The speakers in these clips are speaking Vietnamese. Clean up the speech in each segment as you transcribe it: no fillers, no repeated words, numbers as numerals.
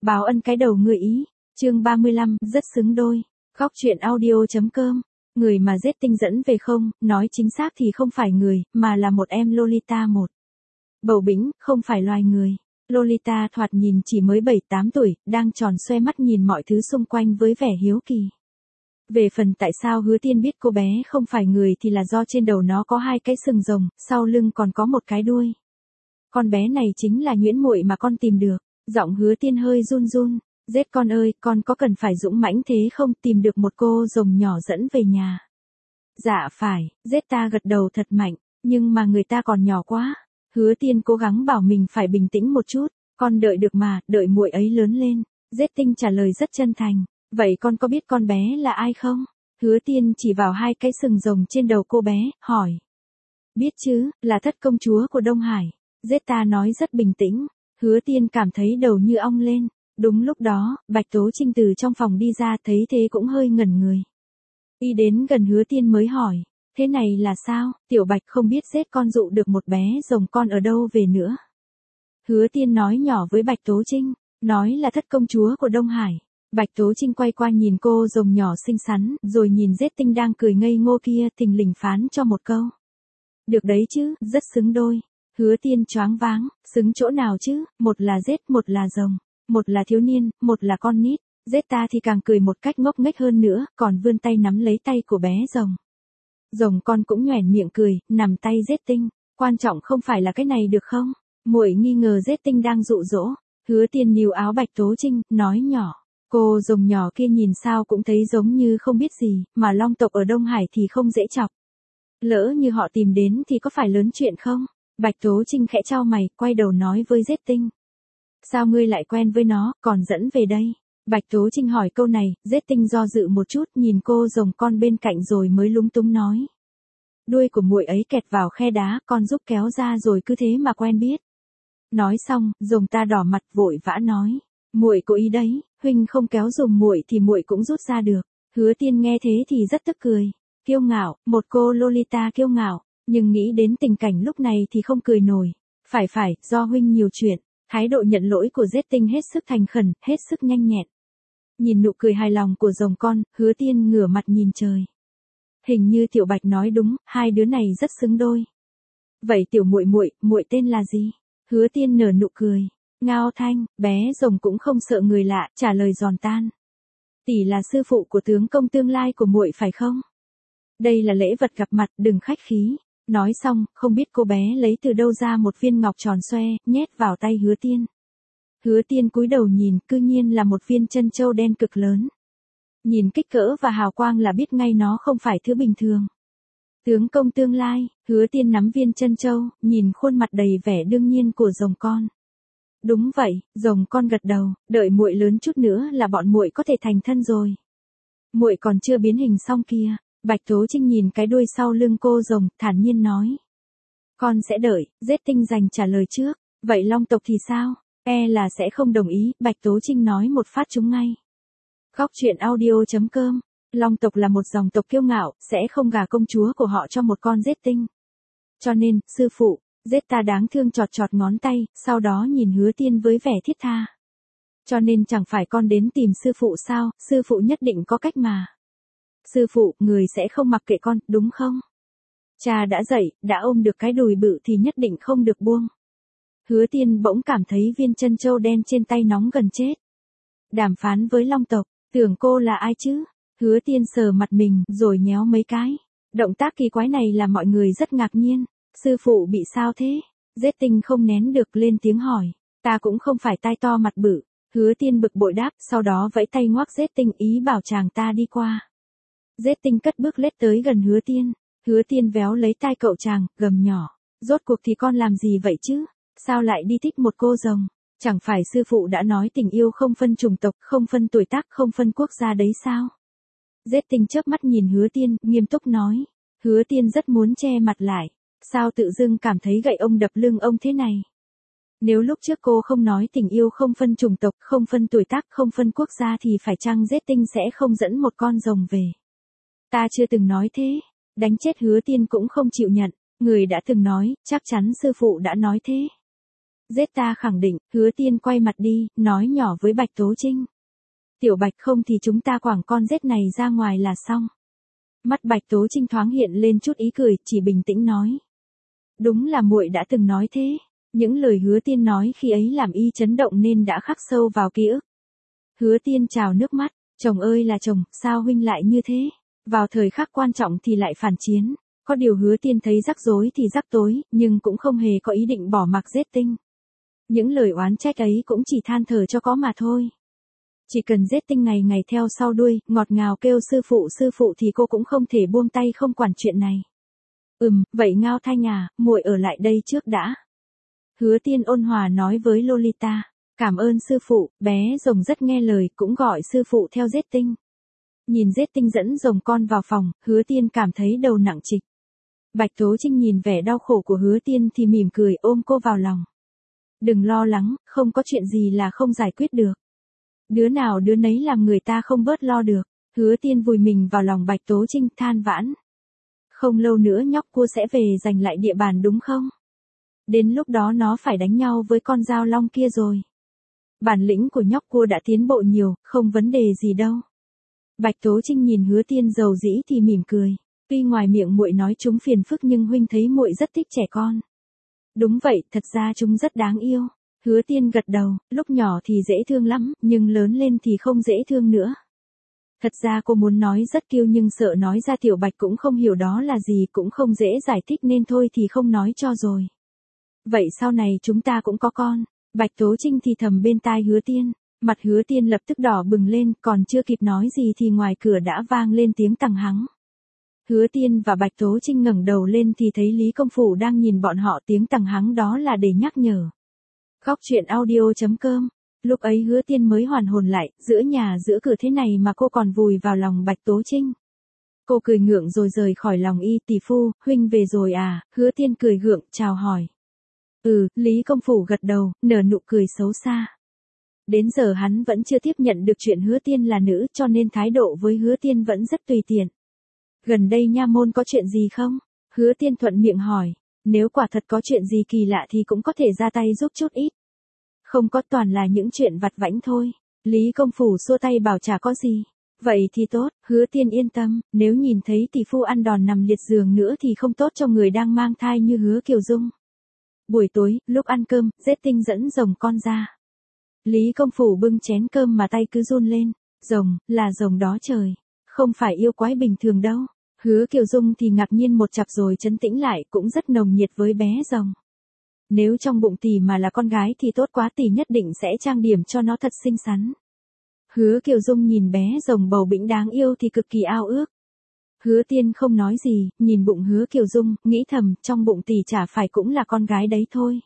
báo ân cái đầu người ý. Chương 35, rất xứng đôi. Góc truyện audio.com. Người mà giết tinh dẫn về không, nói chính xác thì không phải người, mà là một em Lolita một. Bầu bĩnh, không phải loài người. Lolita thoạt nhìn chỉ mới 7-8 tuổi, đang tròn xoe mắt nhìn mọi thứ xung quanh với vẻ hiếu kỳ. Về phần tại sao Hứa Tiên biết cô bé không phải người thì là do trên đầu nó có 2 cái sừng rồng, sau lưng còn có một cái đuôi. Con bé này chính là Nguyễn Muội mà con tìm được. Giọng Hứa Tiên hơi run run. Giết con ơi, con có cần phải dũng mãnh thế không, tìm được một cô rồng nhỏ dẫn về nhà. Dạ phải, giết ta gật đầu thật mạnh, nhưng mà người ta còn nhỏ quá. Hứa Tiên cố gắng bảo mình phải bình tĩnh một chút, con đợi được mà, đợi muội ấy lớn lên. Giết Tinh trả lời rất chân thành, vậy con có biết con bé là ai không? Hứa Tiên chỉ vào 2 cái sừng rồng trên đầu cô bé, hỏi. Biết chứ, là thất công chúa của Đông Hải. Giết ta nói rất bình tĩnh. Hứa Tiên cảm thấy đầu như ong lên. Đúng lúc đó, Bạch Tố Trinh từ trong phòng đi ra, thấy thế cũng hơi ngẩn người. Y đến gần Hứa Tiên mới hỏi, thế này là sao, Tiểu Bạch không biết giết con dụ được một bé rồng con ở đâu về nữa. Hứa Tiên nói nhỏ với Bạch Tố Trinh, nói là thất công chúa của Đông Hải. Bạch Tố Trinh quay qua nhìn cô rồng nhỏ xinh xắn, rồi nhìn Giết Tinh đang cười ngây ngô kia, thình lình phán cho một câu. Được đấy chứ, rất xứng đôi. Hứa Tiên choáng váng, xứng chỗ nào chứ, một là giết, một là rồng. Một là thiếu niên, một là con nít. Giết ta thì càng cười một cách ngốc nghếch hơn nữa, còn vươn tay nắm lấy tay của bé rồng. Rồng con cũng nhoẻn miệng cười, nằm tay Giết Tinh. Quan trọng không phải là cái này được không? Muội nghi ngờ Giết Tinh đang dụ dỗ. Hứa Tiên níu áo Bạch Tố Trinh, nói nhỏ. Cô rồng nhỏ kia nhìn sao cũng thấy giống như không biết gì, mà long tộc ở Đông Hải thì không dễ chọc. Lỡ như họ tìm đến thì có phải lớn chuyện không? Bạch Tố Trinh khẽ chau mày, quay đầu nói với Giết Tinh. Sao ngươi lại quen với nó, còn dẫn về đây? Bạch Tố Trinh hỏi câu này, Giết Tinh do dự một chút, nhìn cô rồng con bên cạnh rồi mới lúng túng nói. Đuôi của muội ấy kẹt vào khe đá, con giúp kéo ra rồi cứ thế mà quen biết. Nói xong, rồng ta đỏ mặt vội vã nói. Muội cố ý đấy, huynh không kéo dùm muội thì muội cũng rút ra được. Hứa Tiên nghe thế thì rất tức cười. Kiêu ngạo, một cô Lolita kiêu ngạo, nhưng nghĩ đến tình cảnh lúc này thì không cười nổi. Phải, do huynh nhiều chuyện. Thái độ nhận lỗi của Giết Tinh hết sức thành khẩn, hết sức nhanh nhẹn. Nhìn nụ cười hài lòng của rồng con, Hứa Tiên ngửa mặt nhìn trời. Hình như Tiểu Bạch nói đúng, 2 đứa này rất xứng đôi. Vậy tiểu muội tên là gì? Hứa Tiên nở nụ cười. Ngao Thanh, bé rồng cũng không sợ người lạ, trả lời giòn tan. Tỷ là sư phụ của tướng công tương lai của muội phải không? Đây là lễ vật gặp mặt, đừng khách khí. Nói xong, không biết cô bé lấy từ đâu ra một viên ngọc tròn xoe, nhét vào tay Hứa Tiên. Hứa Tiên cúi đầu nhìn, cư nhiên là một viên chân châu đen cực lớn. Nhìn kích cỡ và hào quang là biết ngay nó không phải thứ bình thường. Tướng công tương lai, Hứa Tiên nắm viên chân châu, nhìn khuôn mặt đầy vẻ đương nhiên của rồng con. Đúng vậy, rồng con gật đầu, đợi muội lớn chút nữa là bọn muội có thể thành thân rồi. Muội còn chưa biến hình xong kia. Bạch Tố Trinh nhìn cái đuôi sau lưng cô rồng, thản nhiên nói. Con sẽ đợi, Giết Tinh giành trả lời trước. Vậy long tộc thì sao? E là sẽ không đồng ý, Bạch Tố Trinh nói một phát trúng ngay. Góc truyện audio.com. Long tộc là một dòng tộc kiêu ngạo, sẽ không gả công chúa của họ cho một con Giết Tinh. Cho nên, sư phụ, Giết ta đáng thương chọt ngón tay, sau đó nhìn Hứa Tiên với vẻ thiết tha. Cho nên chẳng phải con đến tìm sư phụ sao, sư phụ nhất định có cách mà. Sư phụ, người sẽ không mặc kệ con, đúng không? Cha đã dậy, đã ôm được cái đùi bự thì nhất định không được buông. Hứa Tiên bỗng cảm thấy viên chân châu đen trên tay nóng gần chết. Đàm phán với long tộc, tưởng cô là ai chứ? Hứa Tiên sờ mặt mình, rồi nhéo mấy cái. Động tác kỳ quái này làm mọi người rất ngạc nhiên. Sư phụ bị sao thế? Giết Tinh không nén được lên tiếng hỏi. Ta cũng không phải tai to mặt bự. Hứa Tiên bực bội đáp, sau đó vẫy tay ngoắc Giết Tinh ý bảo chàng ta đi qua. Giết Tinh cất bước lết tới gần Hứa Tiên. Hứa Tiên véo lấy tai cậu chàng, gầm nhỏ. Rốt cuộc thì con làm gì vậy chứ? Sao lại đi thích một cô rồng? Chẳng phải sư phụ đã nói tình yêu không phân chủng tộc, không phân tuổi tác, không phân quốc gia đấy sao? Giết Tinh chớp mắt nhìn Hứa Tiên, nghiêm túc nói. Hứa Tiên rất muốn che mặt lại. Sao tự dưng cảm thấy gậy ông đập lưng ông thế này? Nếu lúc trước cô không nói tình yêu không phân chủng tộc, không phân tuổi tác, không phân quốc gia thì phải chăng Giết Tinh sẽ không dẫn một con rồng về? Ta chưa từng nói thế. Đánh chết Hứa Tiên cũng không chịu nhận. Người đã từng nói, chắc chắn sư phụ đã nói thế. Giết ta khẳng định, Hứa Tiên quay mặt đi, nói nhỏ với Bạch Tố Trinh. Tiểu Bạch không thì chúng ta quẳng con rết này ra ngoài là xong. Mắt Bạch Tố Trinh thoáng hiện lên chút ý cười, chỉ bình tĩnh nói. Đúng là muội đã từng nói thế. Những lời Hứa Tiên nói khi ấy làm y chấn động nên đã khắc sâu vào ký ức. Hứa Tiên trào nước mắt, chồng ơi là chồng, sao huynh lại như thế? Vào thời khắc quan trọng thì lại phản chiến. Có điều Hứa Tiên thấy rắc rối thì rắc tối, nhưng cũng không hề có ý định bỏ mặc Giết Tinh. Những lời oán trách ấy cũng chỉ than thở cho có mà thôi. Chỉ cần Giết Tinh ngày ngày theo sau đuôi, ngọt ngào kêu sư phụ thì cô cũng không thể buông tay không quản chuyện này. Vậy Ngao Thanh à, muội ở lại đây trước đã. Hứa Tiên ôn hòa nói với Lolita. Cảm ơn sư phụ, bé rồng rất nghe lời, cũng gọi sư phụ theo Giết Tinh. Nhìn Giết Tinh dẫn rồng con vào phòng, Hứa Tiên cảm thấy đầu nặng trịch. Bạch Tố Trinh nhìn vẻ đau khổ của Hứa Tiên thì mỉm cười ôm cô vào lòng. Đừng lo lắng, không có chuyện gì là không giải quyết được. Đứa nào đứa nấy làm người ta không bớt lo được. Hứa Tiên vùi mình vào lòng Bạch Tố Trinh than vãn. Không lâu nữa nhóc cua sẽ về giành lại địa bàn đúng không? Đến lúc đó nó phải đánh nhau với con dao long kia rồi. Bản lĩnh của nhóc cua đã tiến bộ nhiều, không vấn đề gì đâu. Bạch Tố Trinh nhìn Hứa Tiên dầu dĩ thì mỉm cười. Tuy ngoài miệng muội nói chúng phiền phức nhưng huynh thấy muội rất thích trẻ con. Đúng vậy, thật ra chúng rất đáng yêu. Hứa Tiên gật đầu, lúc nhỏ thì dễ thương lắm, nhưng lớn lên thì không dễ thương nữa. Thật ra cô muốn nói rất kiêu nhưng sợ nói ra Tiểu Bạch cũng không hiểu đó là gì, cũng không dễ giải thích nên thôi thì không nói cho rồi. Vậy sau này chúng ta cũng có con. Bạch Tố Trinh thì thầm bên tai Hứa Tiên. Mặt Hứa Tiên lập tức đỏ bừng lên, còn chưa kịp nói gì thì ngoài cửa đã vang lên tiếng tằng hắng. Hứa Tiên và Bạch Tố Trinh ngẩng đầu lên thì thấy Lý Công Phủ đang nhìn bọn họ, tiếng tằng hắng đó là để nhắc nhở. Góc truyện audio.com. Lúc ấy Hứa Tiên mới hoàn hồn lại, giữa nhà giữa cửa thế này mà cô còn vùi vào lòng Bạch Tố Trinh. Cô cười ngượng rồi rời khỏi lòng y. Tỷ phu, huynh về rồi à? Hứa Tiên cười gượng, chào hỏi. Lý Công Phủ gật đầu, nở nụ cười xấu xa. Đến giờ hắn vẫn chưa tiếp nhận được chuyện Hứa Tiên là nữ cho nên thái độ với Hứa Tiên vẫn rất tùy tiện. Gần đây nha môn có chuyện gì không? Hứa Tiên thuận miệng hỏi. Nếu quả thật có chuyện gì kỳ lạ thì cũng có thể ra tay giúp chút ít. Không có, toàn là những chuyện vặt vãnh thôi. Lý Công Phủ xua tay bảo chả có gì. Vậy thì tốt, Hứa Tiên yên tâm, nếu nhìn thấy tỷ phu ăn đòn nằm liệt giường nữa thì không tốt cho người đang mang thai như Hứa Kiều Dung. Buổi tối, lúc ăn cơm, Giết Tinh dẫn rồng con ra. Lý Công Phủ bưng chén cơm mà tay cứ run lên. Rồng, là rồng đó trời. Không phải yêu quái bình thường đâu. Hứa Kiều Dung thì ngạc nhiên một chặp rồi trấn tĩnh lại, cũng rất nồng nhiệt với bé rồng. Nếu trong bụng tỷ mà là con gái thì tốt quá, tỷ nhất định sẽ trang điểm cho nó thật xinh xắn. Hứa Kiều Dung nhìn bé rồng bầu bĩnh đáng yêu thì cực kỳ ao ước. Hứa Tiên không nói gì, nhìn bụng Hứa Kiều Dung, nghĩ thầm, trong bụng tỷ chả phải cũng là con gái đấy thôi.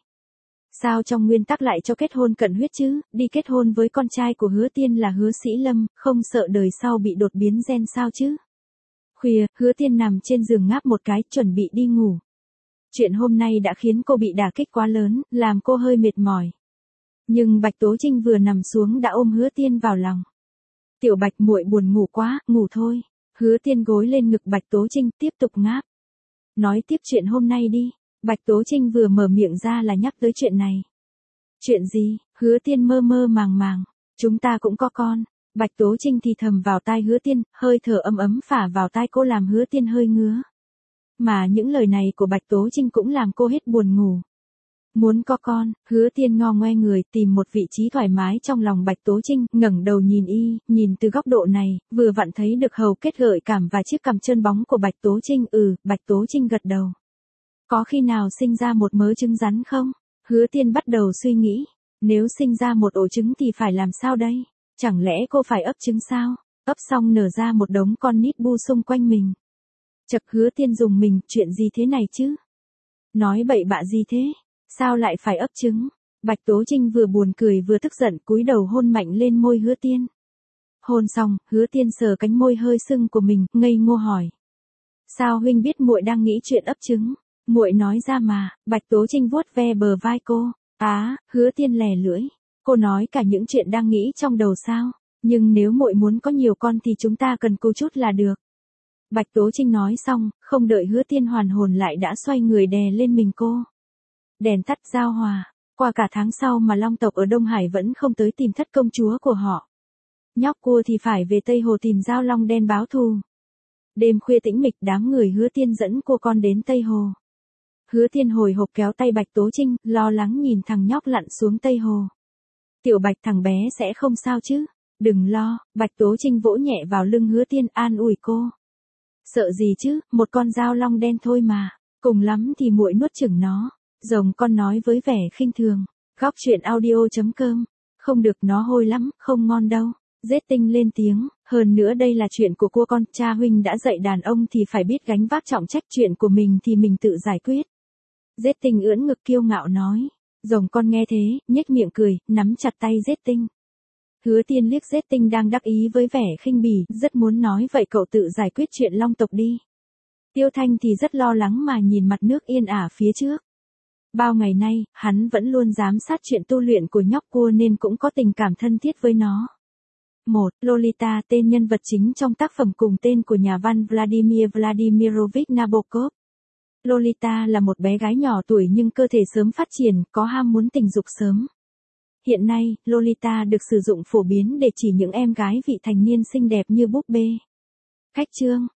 Sao trong nguyên tắc lại cho kết hôn cận huyết chứ, đi kết hôn với con trai của Hứa Tiên là Hứa Sĩ Lâm, không sợ đời sau bị đột biến gen sao chứ? Khuya, Hứa Tiên nằm trên giường ngáp một cái, chuẩn bị đi ngủ. Chuyện hôm nay đã khiến cô bị đả kích quá lớn, làm cô hơi mệt mỏi. Nhưng Bạch Tố Trinh vừa nằm xuống đã ôm Hứa Tiên vào lòng. Tiểu Bạch muội buồn ngủ quá, ngủ thôi. Hứa Tiên gối lên ngực Bạch Tố Trinh, tiếp tục ngáp. Nói tiếp chuyện hôm nay đi. Bạch Tố Trinh vừa mở miệng ra là nhắc tới chuyện này. Chuyện gì? Hứa Tiên mơ mơ màng màng. Chúng ta cũng có con. Bạch Tố Trinh thì thầm vào tai Hứa Tiên, hơi thở ấm ấm phả vào tai cô làm Hứa Tiên hơi ngứa. Mà những lời này của Bạch Tố Trinh cũng làm cô hết buồn ngủ. Muốn có con, Hứa Tiên ngo ngoe người tìm một vị trí thoải mái trong lòng Bạch Tố Trinh, ngẩng đầu nhìn y, nhìn từ góc độ này, vừa vặn thấy được hầu kết gợi cảm và chiếc cằm trơn bóng của Bạch Tố Trinh. Bạch Tố Trinh gật đầu. Có khi nào sinh ra một mớ trứng rắn không? Hứa Tiên bắt đầu suy nghĩ. Nếu sinh ra một ổ trứng thì phải làm sao đây? Chẳng lẽ cô phải ấp trứng sao? Ấp xong nở ra một đống con nít bu xung quanh mình. Chậc, Hứa Tiên dùng mình, chuyện gì thế này chứ? Nói bậy bạ gì thế? Sao lại phải ấp trứng? Bạch Tố Trinh vừa buồn cười vừa tức giận, cúi đầu hôn mạnh lên môi Hứa Tiên. Hôn xong, Hứa Tiên sờ cánh môi hơi sưng của mình, ngây ngô hỏi. Sao huynh biết muội đang nghĩ chuyện ấp trứng? Muội nói ra mà. Bạch Tố Trinh vuốt ve bờ vai cô. Hứa Tiên lè lưỡi. Cô nói cả những chuyện đang nghĩ trong đầu sao? Nhưng nếu muội muốn có nhiều con thì chúng ta cần cố chút là được. Bạch Tố Trinh nói xong, không đợi Hứa Tiên hoàn hồn lại đã xoay người đè lên mình cô. Đèn tắt giao hòa. Qua cả tháng sau mà Long tộc ở Đông Hải vẫn không tới tìm thất công chúa của họ. Nhóc cua thì phải về Tây Hồ tìm Dao Long đen báo thù. Đêm khuya tĩnh mịch, đám người Hứa Tiên dẫn cô con đến Tây Hồ. Hứa Tiên hồi hộp kéo tay Bạch Tố Trinh, lo lắng nhìn thằng nhóc lặn xuống Tây Hồ. Tiểu Bạch, thằng bé sẽ không sao chứ? Đừng lo, Bạch Tố Trinh vỗ nhẹ vào lưng Hứa Tiên an ủi cô. Sợ gì chứ, một con Dao Long đen thôi mà, cùng lắm thì muội nuốt chửng nó. Rồng con nói với vẻ khinh thường. Góc truyện audio.com. Không được, nó hôi lắm, không ngon đâu. Giết Tinh lên tiếng, hơn nữa đây là chuyện của cô con, cha huynh đã dạy đàn ông thì phải biết gánh vác trọng trách, chuyện của mình thì mình tự giải quyết. Giết Tinh ưỡn ngực kiêu ngạo nói. Rồng con nghe thế, nhếch miệng cười, nắm chặt tay Giết Tinh. Hứa Tiên liếc Giết Tinh đang đắc ý với vẻ khinh bỉ, rất muốn nói vậy cậu tự giải quyết chuyện Long tộc đi. Tiêu Thanh thì rất lo lắng mà nhìn mặt nước yên ả phía trước. Bao ngày nay, hắn vẫn luôn giám sát chuyện tu luyện của nhóc cua nên cũng có tình cảm thân thiết với nó. 1. Lolita, tên nhân vật chính trong tác phẩm cùng tên của nhà văn Vladimir Vladimirovich Nabokov. Lolita là một bé gái nhỏ tuổi nhưng cơ thể sớm phát triển, có ham muốn tình dục sớm. Hiện nay, Lolita được sử dụng phổ biến để chỉ những em gái vị thành niên xinh đẹp như búp bê. Khách chương.